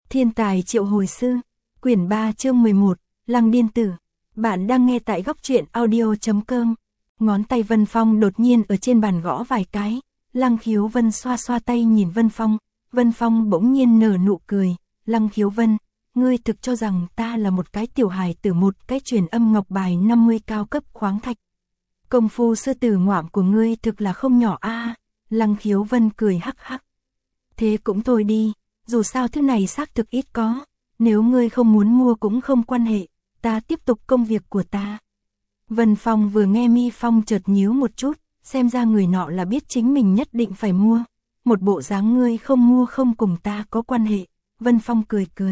Thiên tài triệu hồi sư, quyển 3 chương 11, Lăng Điên Tử. Bạn đang nghe tại góc truyện audio.com. Ngón tay Vân Phong đột nhiên ở trên bàn gõ vài cái. Lăng Khiếu Vân xoa xoa tay nhìn Vân Phong. Vân Phong bỗng nhiên nở nụ cười. Lăng Khiếu Vân, ngươi thực cho rằng ta là một cái tiểu hài tử, một cái truyền âm ngọc bài 50 cao cấp khoáng thạch. Công phu sư tử ngoạm của ngươi thực là không nhỏ a. Lăng Khiếu Vân cười hắc hắc. Thế cũng thôi đi, dù sao thứ này xác thực ít có, nếu ngươi không muốn mua cũng không quan hệ, ta tiếp tục công việc của ta. Vân Phong vừa nghe mi phong chợt nhíu một chút, xem ra người nọ là biết chính mình nhất định phải mua, một bộ dáng ngươi không mua không cùng ta có quan hệ. Vân Phong cười cười.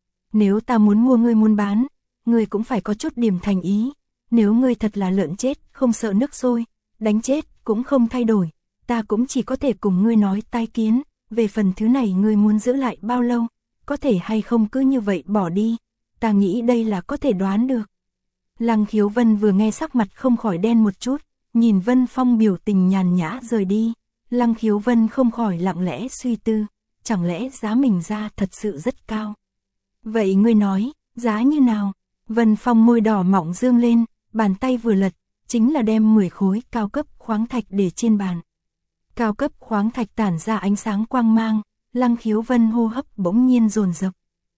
Nếu ta muốn mua ngươi muốn bán, ngươi cũng phải có chút điểm thành ý, nếu ngươi thật là lợn chết, không sợ nước sôi, đánh chết cũng không thay đổi, ta cũng chỉ có thể cùng ngươi nói tai kiến. Về phần thứ này ngươi muốn giữ lại bao lâu, có thể hay không cứ như vậy bỏ đi, ta nghĩ đây là có thể đoán được. Lăng Khiếu Vân vừa nghe sắc mặt không khỏi đen một chút, nhìn Vân Phong biểu tình nhàn nhã rời đi, Lăng Khiếu Vân không khỏi lặng lẽ suy tư, chẳng lẽ giá mình ra thật sự rất cao. Vậy ngươi nói, giá như nào? Vân Phong môi đỏ mọng dương lên, bàn tay vừa lật, chính là đem 10 khối cao cấp khoáng thạch để trên bàn. Cao cấp khoáng thạch tản ra ánh sáng quang mang, Lăng Khiếu Vân hô hấp bỗng nhiên dồn dập.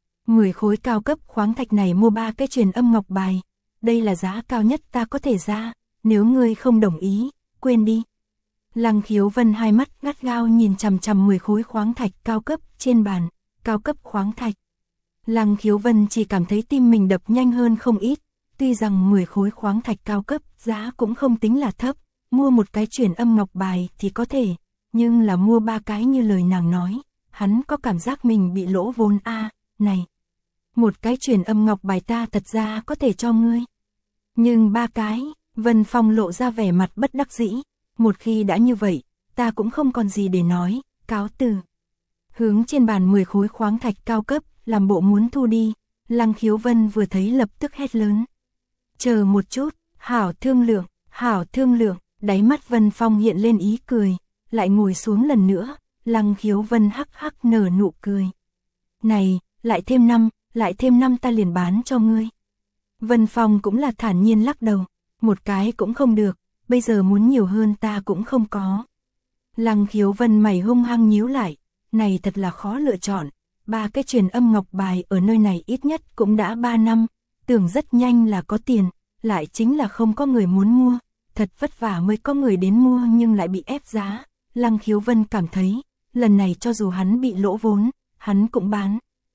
10 khối cao cấp khoáng thạch này mua 3 cái truyền âm ngọc bài, đây là giá cao nhất ta có thể ra, nếu ngươi không đồng ý, quên đi. Lăng Khiếu Vân hai mắt gắt gao nhìn chằm chằm 10 khối khoáng thạch cao cấp trên bàn, cao cấp khoáng thạch. Lăng Khiếu Vân chỉ cảm thấy tim mình đập nhanh hơn không ít, tuy rằng 10 khối khoáng thạch cao cấp giá cũng không tính là thấp. Mua một cái truyền âm ngọc bài thì có thể, nhưng là mua 3 cái như lời nàng nói, hắn có cảm giác mình bị lỗ vốn a. Này, một cái truyền âm ngọc bài ta thật ra có thể cho ngươi, nhưng 3 cái, Vân Phong lộ ra vẻ mặt bất đắc dĩ, một khi đã như vậy, ta cũng không còn gì để nói, cáo từ. Hướng trên bàn 10 khối khoáng thạch cao cấp, làm bộ muốn thu đi, Lăng Khiếu Vân vừa thấy lập tức hét lớn. Chờ một chút, hảo thương lượng, hảo thương lượng. Đáy mắt Vân Phong hiện lên ý cười, lại ngồi xuống lần nữa, Lăng Khiếu Vân hắc hắc nở nụ cười. Này, lại thêm năm ta liền bán cho ngươi. Vân Phong cũng là thản nhiên lắc đầu, một cái cũng không được, bây giờ muốn nhiều hơn ta cũng không có. Lăng Khiếu Vân mày hung hăng nhíu lại, này thật là khó lựa chọn, 3 cái truyền âm ngọc bài ở nơi này ít nhất cũng đã 3 năm, tưởng rất nhanh là có tiền, lại chính là không có người muốn mua. Thật vất vả mới có người đến mua nhưng lại bị ép giá, Lăng Khiếu Vân cảm thấy, lần này cho dù hắn bị lỗ vốn, hắn cũng bán.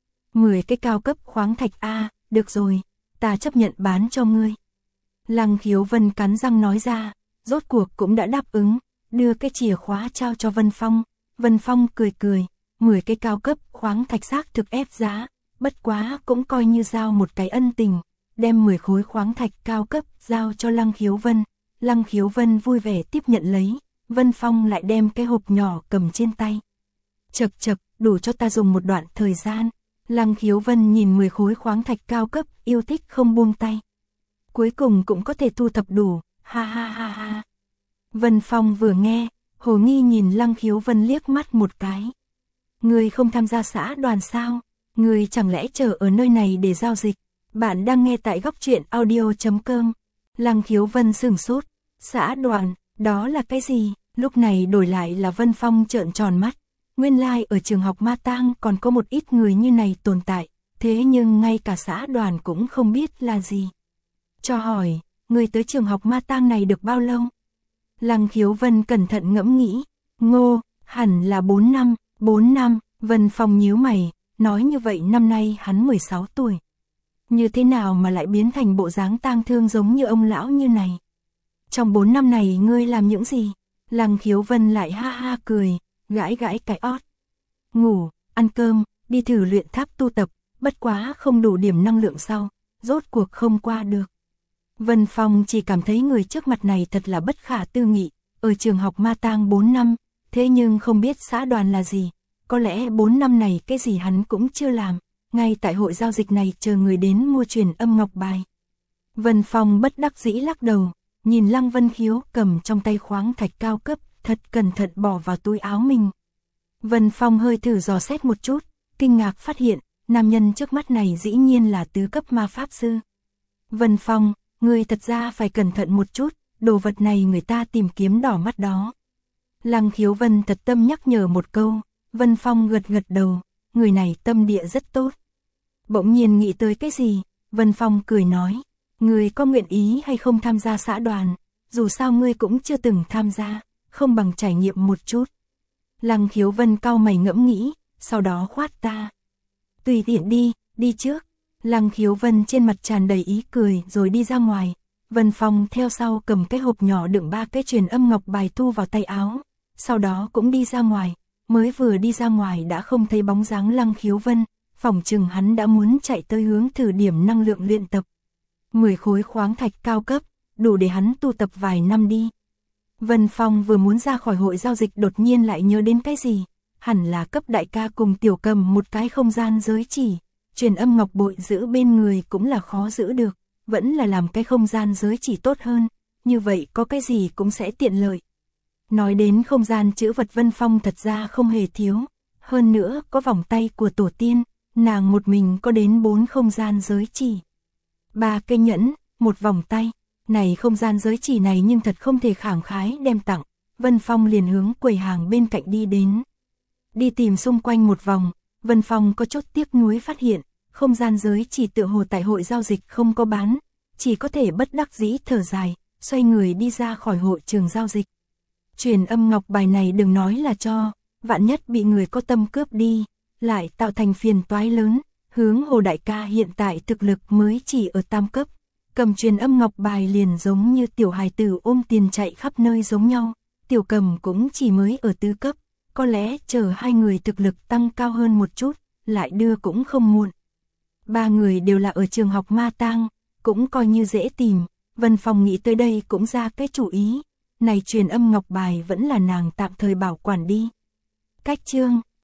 10 cái cao cấp khoáng thạch a, được rồi, ta chấp nhận bán cho ngươi. Lăng Khiếu Vân cắn răng nói ra, rốt cuộc cũng đã đáp ứng, đưa cái chìa khóa trao cho Vân Phong. Vân Phong cười cười, 10 cái cao cấp khoáng thạch xác thực ép giá, bất quá cũng coi như giao một cái ân tình, đem 10 khối khoáng thạch cao cấp giao cho Lăng Khiếu Vân. Lăng Khiếu Vân vui vẻ tiếp nhận lấy, Vân Phong lại đem cái hộp nhỏ cầm trên tay. Chậc chậc, đủ cho ta dùng một đoạn thời gian. Lăng Khiếu Vân nhìn 10 khối khoáng thạch cao cấp, yêu thích không buông tay. Cuối cùng cũng có thể thu thập đủ, ha ha ha ha. Vân Phong vừa nghe, hồ nghi nhìn Lăng Khiếu Vân liếc mắt một cái. Ngươi không tham gia xã đoàn sao? Ngươi chẳng lẽ chờ ở nơi này để giao dịch? Bạn đang nghe tại góc truyện audio.com. Lăng Khiếu Vân sửng sốt, xã đoàn, đó là cái gì? Lúc này đổi lại là Vân Phong trợn tròn mắt, nguyên lai ở trường học Ma Tang còn có một ít người như này tồn tại, thế nhưng ngay cả xã đoàn cũng không biết là gì. Cho hỏi, người tới trường học Ma Tang này được bao lâu? Lăng Khiếu Vân cẩn thận ngẫm nghĩ, ngô, hẳn là 4 năm, 4 năm, Vân Phong nhíu mày, nói như vậy năm nay hắn 16 tuổi. Như thế nào mà lại biến thành bộ dáng tang thương giống như ông lão như này? Trong 4 năm này ngươi làm những gì? Lăng Khiếu Vân lại ha ha cười, gãi gãi cái ót. Ngủ, ăn cơm, đi thử luyện tháp tu tập, bất quá không đủ điểm năng lượng sau, rốt cuộc không qua được. Vân Phong chỉ cảm thấy người trước mặt này thật là bất khả tư nghị, ở trường học Ma Tang 4 năm, thế nhưng không biết xã đoàn là gì, có lẽ 4 năm này cái gì hắn cũng chưa làm. Ngay tại hội giao dịch này chờ người đến mua truyền âm ngọc bài. Vân Phong bất đắc dĩ lắc đầu, nhìn Lăng Vân Khiếu cầm trong tay khoáng thạch cao cấp, thật cẩn thận bỏ vào túi áo mình. Vân Phong hơi thử dò xét một chút, kinh ngạc phát hiện, nam nhân trước mắt này dĩ nhiên là tứ cấp ma pháp sư. Vân Phong, ngươi thật ra phải cẩn thận một chút, đồ vật này người ta tìm kiếm đỏ mắt đó. Lăng Khiếu Vân thật tâm nhắc nhở một câu, Vân Phong gật gật đầu, người này tâm địa rất tốt. Bỗng nhiên nghĩ tới cái gì, Vân Phong cười nói, ngươi có nguyện ý hay không tham gia xã đoàn, dù sao ngươi cũng chưa từng tham gia, không bằng trải nghiệm một chút. Lăng Khiếu Vân cau mày ngẫm nghĩ, sau đó khoát ta. Tùy tiện đi, đi trước. Lăng Khiếu Vân trên mặt tràn đầy ý cười rồi đi ra ngoài. Vân Phong theo sau cầm cái hộp nhỏ đựng 3 cái truyền âm ngọc bài thu vào tay áo, sau đó cũng đi ra ngoài. Mới vừa đi ra ngoài đã không thấy bóng dáng Lăng Khiếu Vân, phỏng chừng hắn đã muốn chạy tới hướng thử điểm năng lượng luyện tập. 10 khối khoáng thạch cao cấp, đủ để hắn tu tập vài năm đi. Vân Phong vừa muốn ra khỏi hội giao dịch đột nhiên lại nhớ đến cái gì, hẳn là cấp đại ca cùng Tiểu Cầm một cái không gian giới chỉ, truyền âm ngọc bội giữ bên người cũng là khó giữ được, vẫn là làm cái không gian giới chỉ tốt hơn, như vậy có cái gì cũng sẽ tiện lợi. Nói đến không gian chữ vật Vân Phong thật ra không hề thiếu, hơn nữa có vòng tay của tổ tiên, nàng một mình có đến 4 không gian giới chỉ. 3 cây nhẫn, 1 vòng tay, này không gian giới chỉ này nhưng thật không thể khẳng khái đem tặng, Vân Phong liền hướng quầy hàng bên cạnh đi đến. Đi tìm xung quanh một vòng, Vân Phong có chút tiếc nuối phát hiện, không gian giới chỉ tựa hồ tại hội giao dịch không có bán, chỉ có thể bất đắc dĩ thở dài, xoay người đi ra khỏi hội trường giao dịch. Truyền âm ngọc bài này đừng nói là cho, vạn nhất bị người có tâm cướp đi, lại tạo thành phiền toái lớn, hướng Hồ đại ca hiện tại thực lực mới chỉ ở tam cấp, cầm truyền âm ngọc bài liền giống như tiểu hài tử ôm tiền chạy khắp nơi giống nhau, Tiểu Cầm cũng chỉ mới ở tứ cấp, có lẽ chờ hai người thực lực tăng cao hơn một chút, lại đưa cũng không muộn. 3 người đều là ở trường học Ma Tang, cũng coi như dễ tìm, Vân Phong nghĩ tới đây cũng ra cái chủ ý, này truyền âm ngọc bài vẫn là nàng tạm thời bảo quản đi. Cách chương